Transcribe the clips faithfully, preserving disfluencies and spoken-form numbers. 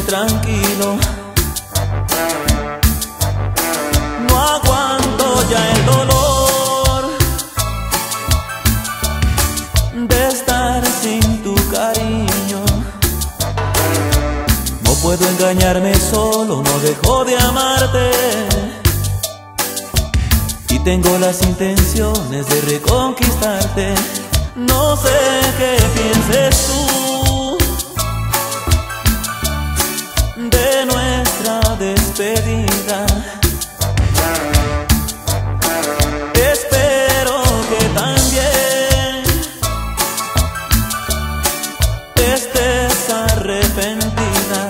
tranquilo. No aguanto ya el dolor de estar sin tu cariño. No puedo engañarme solo, no dejo de amarte. Y tengo las intenciones de reconquistarte. No sé qué pienses tú de nuestra despedida. Espero que también estés arrepentida.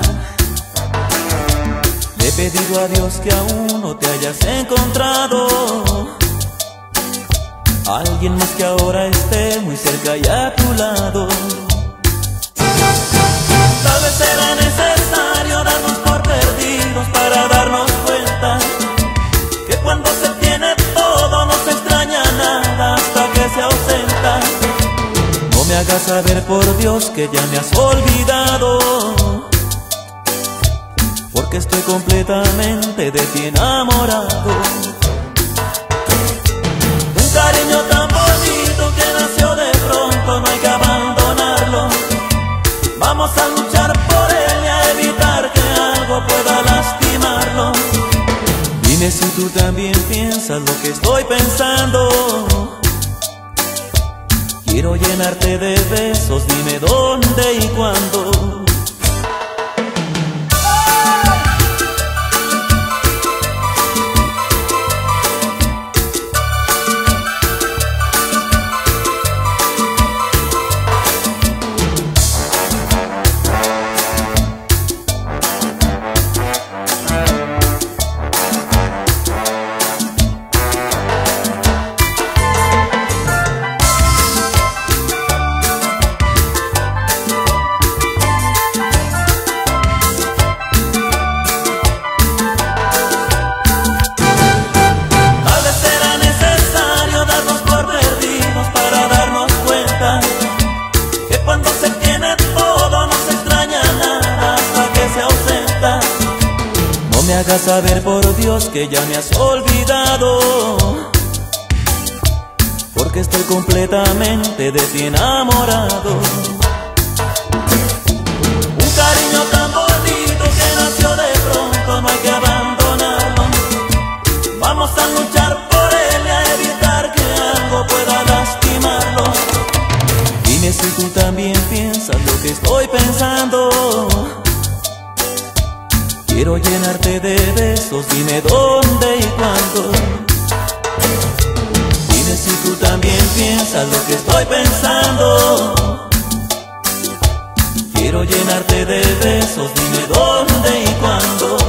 Le he pedido a Dios que aún no te hayas encontrado alguien más que ahora esté muy cerca y a tu lado. Tal vez será necesario darnos por perdidos para darnos cuenta que cuando se tiene todo no se extraña nada hasta que se ausenta. No me hagas saber por Dios que ya me has olvidado, porque estoy completamente de ti enamorado. Un cariño tan bonito que nació de pronto, no hay que abandonarlo. Vamos a luchar por él y a evitar que algo pueda lastimarlo. Dime si tú también piensas lo que estoy pensando. Quiero llenarte de besos, dime dónde y cuándo. No me hagas saber por Dios que ya me has olvidado, porque estoy completamente de ti enamorado. Un cariño tan bonito que nació de pronto, no hay que abandonarlo. Vamos a luchar por él y a evitar que algo pueda lastimarlo. Dime si tú también piensas lo que estoy pensando. Quiero llenarte de besos, dime dónde y cuándo. Dime si tú también piensas lo que estoy pensando. Quiero llenarte de besos, dime dónde y cuándo.